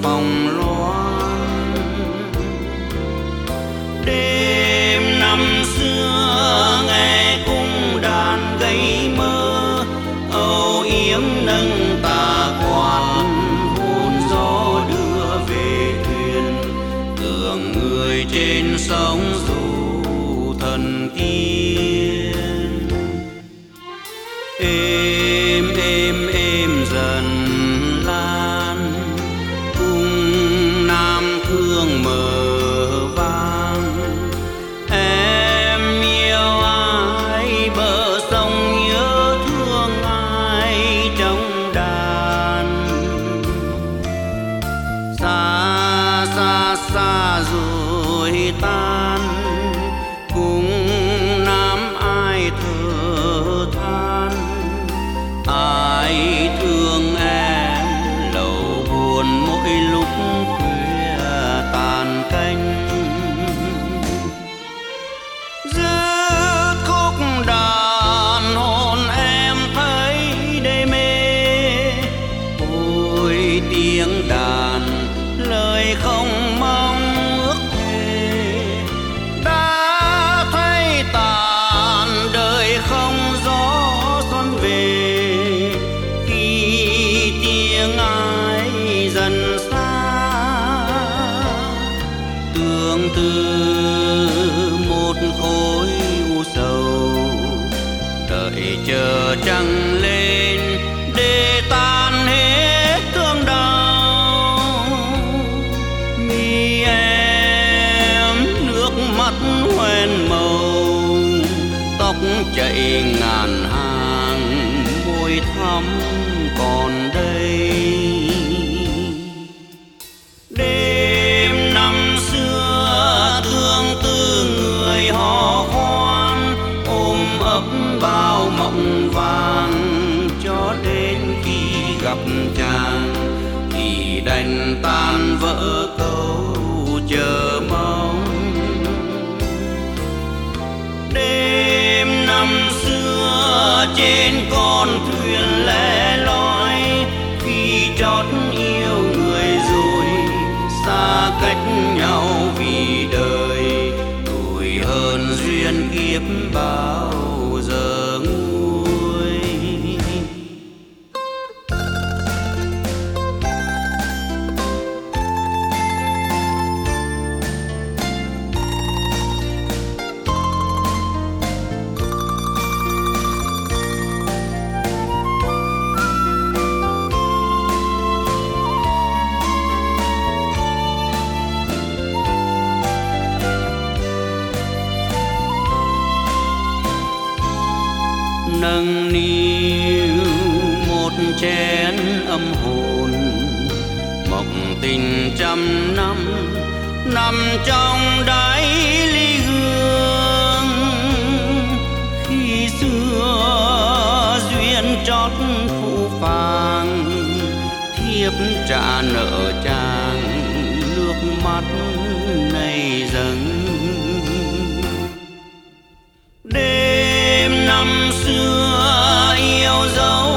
phòng loan. Đêm năm xưa nghe cung đàn gây mơ, âu yếm nâng tà quạt, hồn gió đưa về thuyền. Tưởng người trên sóng dù thần tiên. Êm êm êm dần lan, cung nam thương mở vang. Em yêu ai bờ sông, nhớ thương ai trong đàn. Xa xa xa rồi tan, cung nam ai thở than. Ai thương em lầu buồn mỗi lúc khuya tàn canh. Giữa khúc đàn hồn em thấy đê mê. Ôi tiếng đàn lời không mong ước thề, đã thấy tàn đời không gió xuân về. Khi tiếng ai dần xa, tương tư một khối u sầu, đợi chờ trăng lên để tan hết thương đau. Mi em nước mắt hoen màu, tóc chảy ngàn hàng, môi thắm còn đây. Đêm năm xưa thương tư người hò khoan, ôm ấp bao mộng vàng, cho đến khi gặp chàng thì đành tan vỡ câu chờ mong. Đêm năm xưa trên con thuyền lẻ loi, khi chót yêu người rồi xa cách nhau vì đời. Tuổi hơn duyên kiếp bao giờ nguôi. Nâng niu một chén âm hồn, mộng tình trăm năm nằm trong đáy ly hương. Khi xưa duyên trót phũ phàng, thiếp trả nợ chàng nước mắt này dâng. Đêm năm xưa yêu dấu